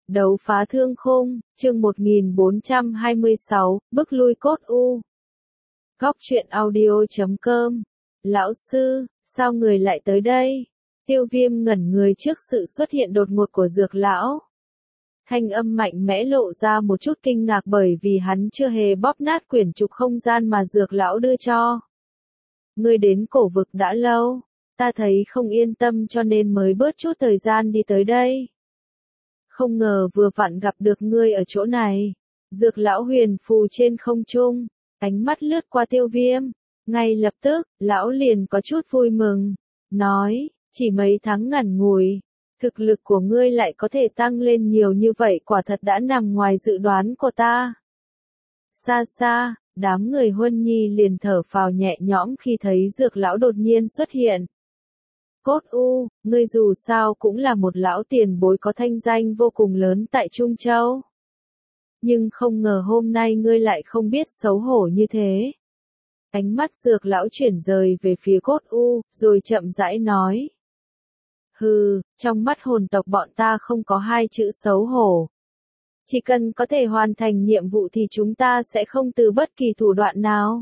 Đấu phá thương khung, chương 1426, bức lui cốt u. Góc truyện audio.com. Lão sư, sao người lại tới đây? Tiêu Viêm ngẩn người trước sự xuất hiện đột ngột của Dược lão. Thanh âm mạnh mẽ lộ ra một chút kinh ngạc bởi vì hắn chưa hề bóp nát quyển trục không gian mà Dược lão đưa cho. Ngươi đến cổ vực đã lâu, ta thấy không yên tâm cho nên mới bớt chút thời gian đi tới đây. Không ngờ vừa vặn gặp được ngươi ở chỗ này. Dược lão huyền phù trên không trung, ánh mắt lướt qua Tiêu Viêm. Ngay lập tức, lão liền có chút vui mừng, nói, chỉ mấy tháng ngắn ngủi, thực lực của ngươi lại có thể tăng lên nhiều như vậy quả thật đã nằm ngoài dự đoán của ta. Xa xa, đám người Huân Nhi liền thở phào nhẹ nhõm khi thấy Dược lão đột nhiên xuất hiện. Cốt u, ngươi dù sao cũng là một lão tiền bối có thanh danh vô cùng lớn tại Trung Châu. Nhưng không ngờ hôm nay ngươi lại không biết xấu hổ như thế. Ánh mắt Dược lão chuyển rời về phía cốt u, rồi chậm rãi nói. Hừ, trong mắt hồn tộc bọn ta không có hai chữ xấu hổ. Chỉ cần có thể hoàn thành nhiệm vụ thì chúng ta sẽ không từ bất kỳ thủ đoạn nào.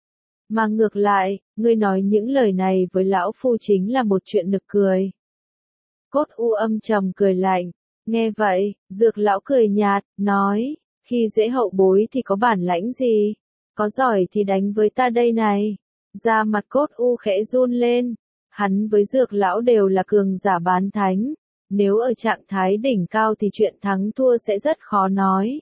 Mà ngược lại, ngươi nói những lời này với lão phu chính là một chuyện nực cười. Cốt u âm trầm cười lạnh, nghe vậy, Dược lão cười nhạt, nói, khi dễ hậu bối thì có bản lãnh gì, có giỏi thì đánh với ta đây này. Da mặt cốt u khẽ run lên, hắn với Dược lão đều là cường giả bán thánh, nếu ở trạng thái đỉnh cao thì chuyện thắng thua sẽ rất khó nói.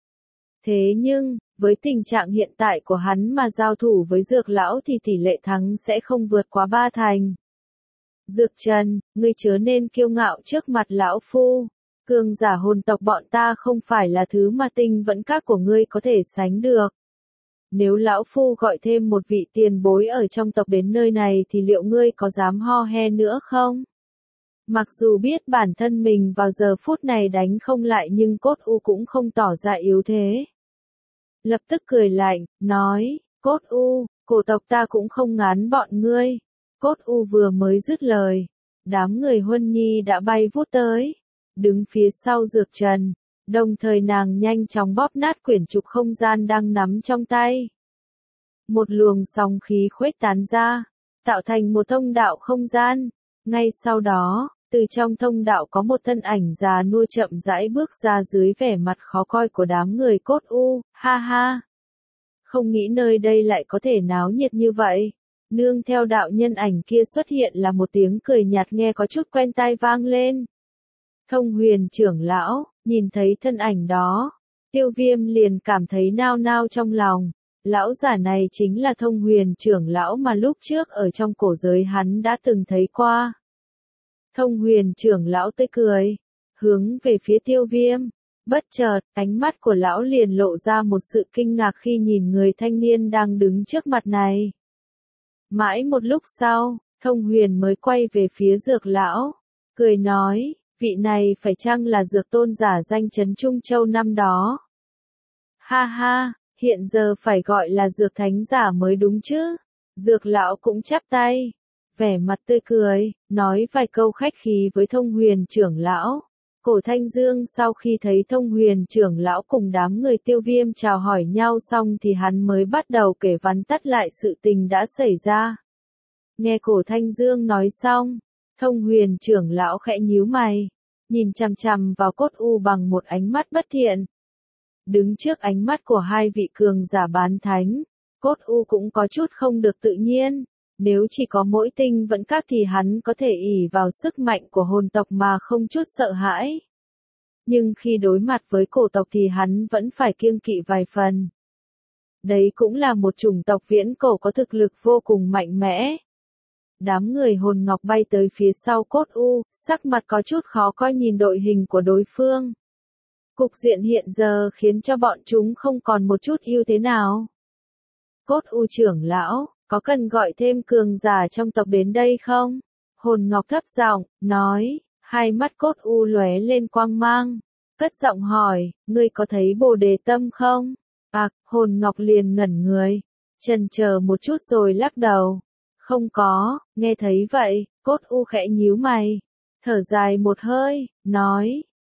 Thế nhưng, với tình trạng hiện tại của hắn mà giao thủ với Dược lão thì tỷ lệ thắng sẽ không vượt quá 3 thành. Dược Trần, ngươi chớ nên kiêu ngạo trước mặt lão phu. Cường giả hồn tộc bọn ta không phải là thứ mà tinh vẫn các của ngươi có thể sánh được. Nếu lão phu gọi thêm một vị tiền bối ở trong tộc đến nơi này thì liệu ngươi có dám ho he nữa không? Mặc dù biết bản thân mình vào giờ phút này đánh không lại nhưng cốt u cũng không tỏ ra yếu thế. Lập tức cười lạnh, nói, cốt u, cổ tộc ta cũng không ngán bọn ngươi. Cốt u vừa mới dứt lời, đám người Huân Nhi đã bay vút tới, đứng phía sau Dược Trần, đồng thời nàng nhanh chóng bóp nát quyển trục không gian đang nắm trong tay. Một luồng sóng khí khuếch tán ra, tạo thành một thông đạo không gian, ngay sau đó, từ trong thông đạo có một thân ảnh già nua chậm rãi bước ra dưới vẻ mặt khó coi của đám người cốt u, ha ha. Không nghĩ nơi đây lại có thể náo nhiệt như vậy. Nương theo đạo nhân ảnh kia xuất hiện là một tiếng cười nhạt nghe có chút quen tai vang lên. Thông Huyền trưởng lão, nhìn thấy thân ảnh đó, Tiêu Viêm liền cảm thấy nao nao trong lòng. Lão giả này chính là Thông Huyền trưởng lão mà lúc trước ở trong cổ giới hắn đã từng thấy qua. Thông Huyền trưởng lão tươi cười, hướng về phía Tiêu Viêm. Bất chợt, ánh mắt của lão liền lộ ra một sự kinh ngạc khi nhìn người thanh niên đang đứng trước mặt này. Mãi một lúc sau, Thông Huyền mới quay về phía Dược lão, cười nói, vị này phải chăng là Dược tôn giả danh chấn Trung Châu năm đó? Ha ha, hiện giờ phải gọi là Dược thánh giả mới đúng chứ? Dược lão cũng chắp tay, vẻ mặt tươi cười, nói vài câu khách khí với Thông Huyền trưởng lão. Cổ Thanh Dương sau khi thấy Thông Huyền trưởng lão cùng đám người Tiêu Viêm chào hỏi nhau xong thì hắn mới bắt đầu kể vắn tắt lại sự tình đã xảy ra. Nghe Cổ Thanh Dương nói xong, Thông Huyền trưởng lão khẽ nhíu mày, nhìn chằm chằm vào cốt u bằng một ánh mắt bất thiện. Đứng trước ánh mắt của hai vị cường giả bán thánh, cốt u cũng có chút không được tự nhiên. Nếu chỉ có mỗi tinh vẫn các thì hắn có thể ỷ vào sức mạnh của hồn tộc mà không chút sợ hãi. Nhưng khi đối mặt với cổ tộc thì hắn vẫn phải kiêng kỵ vài phần. Đấy cũng là một chủng tộc viễn cổ có thực lực vô cùng mạnh mẽ. Đám người hồn ngọc bay tới phía sau cốt u, sắc mặt có chút khó coi nhìn đội hình của đối phương. Cục diện hiện giờ khiến cho bọn chúng không còn một chút ưu thế nào. Cốt u trưởng lão, có cần gọi thêm cường giả trong tộc đến đây không? Hồn ngọc thấp giọng, nói, hai mắt cốt u lóe lên quang mang. Cất giọng hỏi, ngươi có thấy Bồ Đề Tâm không? Hồn ngọc liền ngẩn người, chần chờ một chút rồi lắc đầu. Không có, nghe thấy vậy, cốt u khẽ nhíu mày, thở dài một hơi, nói,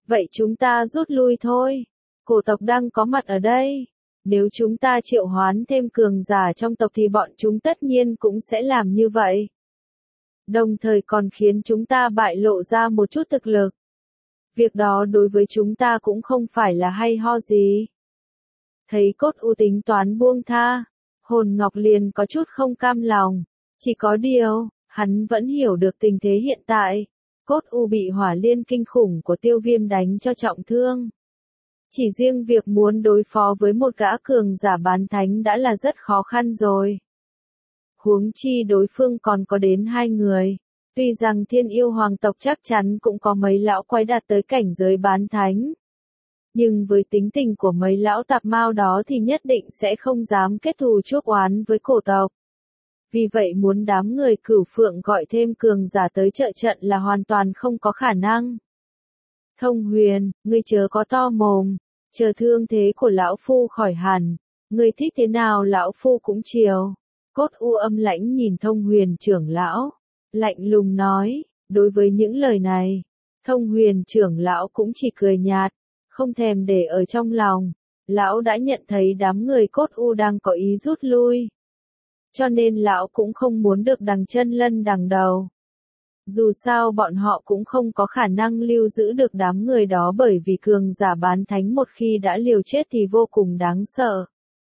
Vậy chúng ta rút lui thôi. Cổ tộc đang có mặt ở đây. Nếu chúng ta triệu hoán thêm cường giả trong tộc thì bọn chúng tất nhiên cũng sẽ làm như vậy. Đồng thời còn khiến chúng ta bại lộ ra một chút thực lực. Việc đó đối với chúng ta cũng không phải là hay ho gì. Thấy Cốt U tính toán buông tha, Hồn Ngọc liền có chút không cam lòng. Chỉ có điều, hắn vẫn hiểu được tình thế hiện tại. Cốt U bị hỏa liên kinh khủng của Tiêu Viêm đánh cho trọng thương. Chỉ riêng việc muốn đối phó với một gã cường giả bán thánh đã là rất khó khăn rồi. Huống chi đối phương còn có đến 2 người. Tuy rằng Thiên Yêu Hoàng tộc chắc chắn cũng có mấy lão quái đạt tới cảnh giới bán thánh. Nhưng với tính tình của mấy lão tạp mao đó thì nhất định sẽ không dám kết thù chuốc oán với cổ tộc. Vì vậy muốn đám người Cửu Phượng gọi thêm cường giả tới trợ trận là hoàn toàn không có khả năng. Thông Huyền, ngươi chớ có to mồm, chờ thương thế của lão phu khỏi hẳn, ngươi thích thế nào lão phu cũng chiều. Cốt U âm lãnh nhìn Thông Huyền trưởng lão, lạnh lùng nói, đối với những lời này, Thông Huyền trưởng lão cũng chỉ cười nhạt, không thèm để ở trong lòng. Lão đã nhận thấy đám người Cốt U đang có ý rút lui. Cho nên lão cũng không muốn được đằng chân lân đằng đầu. Dù sao bọn họ cũng không có khả năng lưu giữ được đám người đó bởi vì cường giả bán thánh một khi đã liều chết thì vô cùng đáng sợ.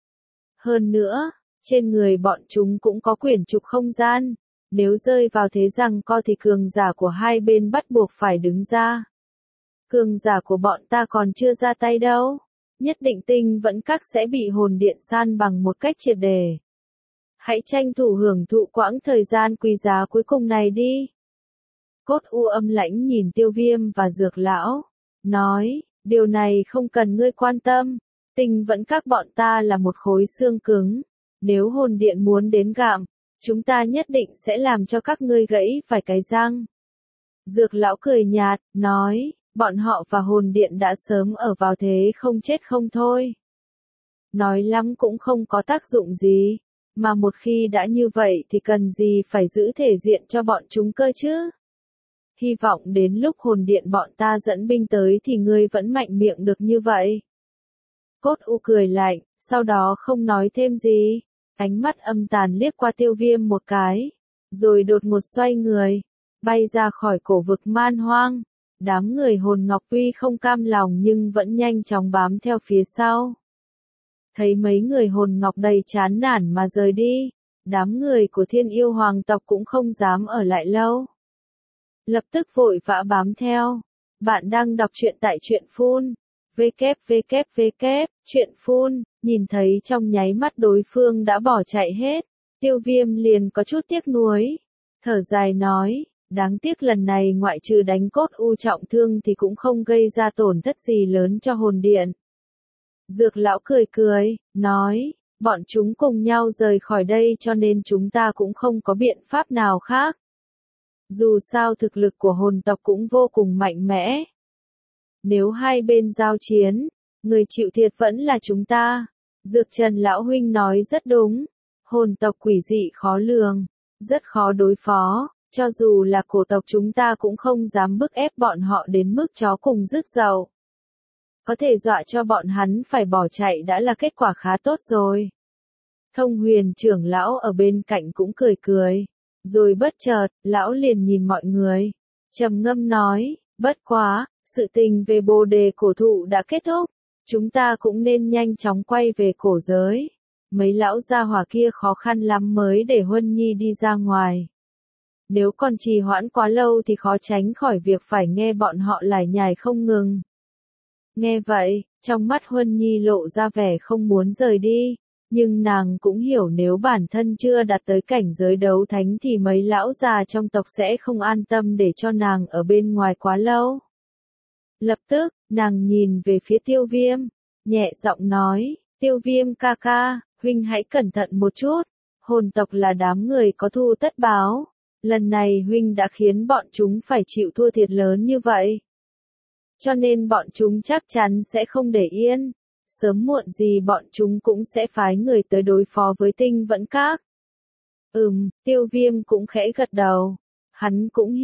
Hơn nữa, trên người bọn chúng cũng có quyển trục không gian. Nếu rơi vào thế giằng co thì cường giả của hai bên bắt buộc phải đứng ra. Cường giả của bọn ta còn chưa ra tay đâu. Nhất định Tinh Vẫn Các sẽ bị hồn điện san bằng một cách triệt để. Hãy tranh thủ hưởng thụ quãng thời gian quý giá cuối cùng này đi. Cốt U âm lãnh nhìn Tiêu Viêm và Dược Lão, nói, điều này không cần ngươi quan tâm. Tinh Vẫn Các bọn ta là một khối xương cứng. Nếu hồn điện muốn đến gặm, chúng ta nhất định sẽ làm cho các ngươi gãy phải cái răng. Dược Lão cười nhạt, nói, bọn họ và hồn điện đã sớm ở vào thế không chết không thôi. Nói lắm cũng không có tác dụng gì, mà một khi đã như vậy thì cần gì phải giữ thể diện cho bọn chúng cơ chứ. Hy vọng đến lúc hồn điện bọn ta dẫn binh tới thì ngươi vẫn mạnh miệng được như vậy. Cốt U cười lạnh, sau đó không nói thêm gì, ánh mắt âm tàn liếc qua Tiêu Viêm một cái, rồi đột ngột xoay người, bay ra khỏi cổ vực man hoang. Đám người Hồn Ngọc tuy không cam lòng nhưng vẫn nhanh chóng bám theo phía sau. Thấy mấy người Hồn Ngọc đầy chán nản mà rời đi, đám người của Thiên Yêu Hoàng tộc cũng không dám ở lại lâu. Lập tức vội vã bám theo. Bạn đang đọc truyện tại truyện Phun. Truyện Phun, nhìn thấy trong nháy mắt đối phương đã bỏ chạy hết. Tiêu Viêm liền có chút tiếc nuối. Thở dài nói, đáng tiếc lần này ngoại trừ đánh Cốt U trọng thương thì cũng không gây ra tổn thất gì lớn cho hồn điện. Dược Lão cười cười, nói, bọn chúng cùng nhau rời khỏi đây cho nên chúng ta cũng không có biện pháp nào khác. Dù sao thực lực của hồn tộc cũng vô cùng mạnh mẽ. Nếu hai bên giao chiến, người chịu thiệt vẫn là chúng ta. Dược Trần Lão Huynh nói rất đúng. Hồn tộc quỷ dị khó lường, rất khó đối phó. Cho dù là cổ tộc chúng ta cũng không dám bức ép bọn họ đến mức chó cùng rứt dậu. Có thể dọa cho bọn hắn phải bỏ chạy đã là kết quả khá tốt rồi. Thông Huyền trưởng lão ở bên cạnh cũng cười cười. Rồi bất chợt, lão liền nhìn mọi người. Trầm ngâm nói, bất quá, sự tình về Bồ Đề cổ thụ đã kết thúc. Chúng ta cũng nên nhanh chóng quay về cổ giới. Mấy lão gia hỏa kia khó khăn lắm mới để Huân Nhi đi ra ngoài. Nếu còn trì hoãn quá lâu thì khó tránh khỏi việc phải nghe bọn họ lải nhải không ngừng. Nghe vậy, trong mắt Huân Nhi lộ ra vẻ không muốn rời đi, nhưng nàng cũng hiểu nếu bản thân chưa đạt tới cảnh giới đấu thánh thì mấy lão già trong tộc sẽ không an tâm để cho nàng ở bên ngoài quá lâu. Lập tức, nàng nhìn về phía Tiêu Viêm, nhẹ giọng nói, Tiêu Viêm ca ca, huynh hãy cẩn thận một chút, hồn tộc là đám người có thù tất báo. Lần này huynh đã khiến bọn chúng phải chịu thua thiệt lớn như vậy. Cho nên bọn chúng chắc chắn sẽ không để yên. Sớm muộn gì bọn chúng cũng sẽ phái người tới đối phó với Tinh Vẫn Các. Tiêu Viêm cũng khẽ gật đầu. Hắn cũng hiểu,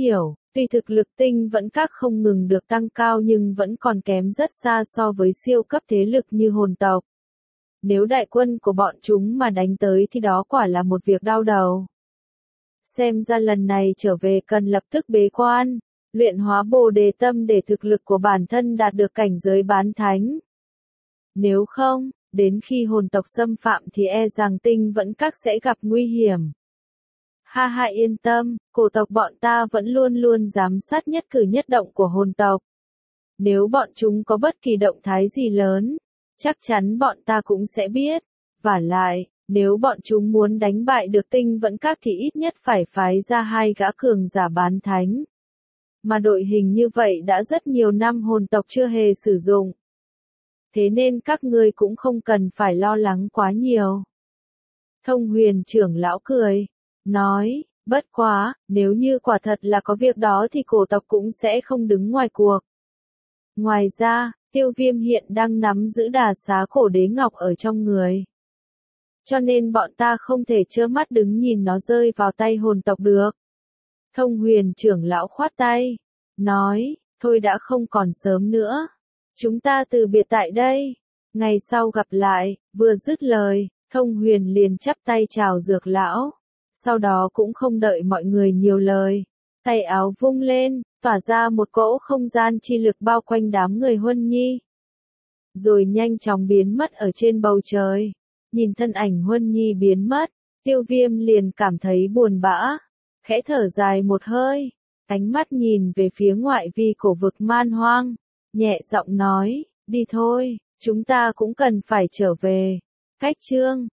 Tuy thực lực tinh vẫn các không ngừng được tăng cao nhưng vẫn còn kém rất xa so với siêu cấp thế lực như hồn tộc. Nếu đại quân của bọn chúng mà đánh tới thì đó quả là một việc đau đầu. Xem ra lần này trở về cần lập tức bế quan, luyện hóa Bồ Đề tâm để thực lực của bản thân đạt được cảnh giới bán thánh. Nếu không, đến khi hồn tộc xâm phạm thì e rằng tinh vẫn các sẽ gặp nguy hiểm. Ha ha, yên tâm, cổ tộc bọn ta vẫn luôn luôn giám sát nhất cử nhất động của hồn tộc. Nếu bọn chúng có bất kỳ động thái gì lớn, chắc chắn bọn ta cũng sẽ biết. Vả lại, nếu bọn chúng muốn đánh bại được tinh vẫn các thì ít nhất phải phái ra 2 gã cường giả bán thánh. Mà đội hình như vậy đã rất nhiều năm hồn tộc chưa hề sử dụng. Thế nên các ngươi cũng không cần phải lo lắng quá nhiều. Thông Huyền trưởng lão cười, nói, bất quá, nếu như quả thật là có việc đó thì cổ tộc cũng sẽ không đứng ngoài cuộc. Ngoài ra, Tiêu Viêm hiện đang nắm giữ Đà Xá Cổ Đế Ngọc ở trong người. Cho nên bọn ta không thể trơ mắt đứng nhìn nó rơi vào tay hồn tộc được. Thông Huyền trưởng lão khoát tay, nói, thôi đã không còn sớm nữa. Chúng ta từ biệt tại đây. Ngày sau gặp lại, vừa dứt lời, Thông Huyền liền chắp tay chào Dược lão. Sau đó cũng không đợi mọi người nhiều lời. Tay áo vung lên, tỏa ra một cỗ không gian chi lực bao quanh đám người Huân Nhi. Rồi nhanh chóng biến mất ở trên bầu trời. Nhìn thân ảnh Huân Nhi biến mất, Tiêu Viêm liền cảm thấy buồn bã. Khẽ thở dài một hơi, ánh mắt nhìn về phía ngoại vi cổ vực Man Hoang. Nhẹ giọng nói, đi thôi, chúng ta cũng cần phải trở về. Cách chương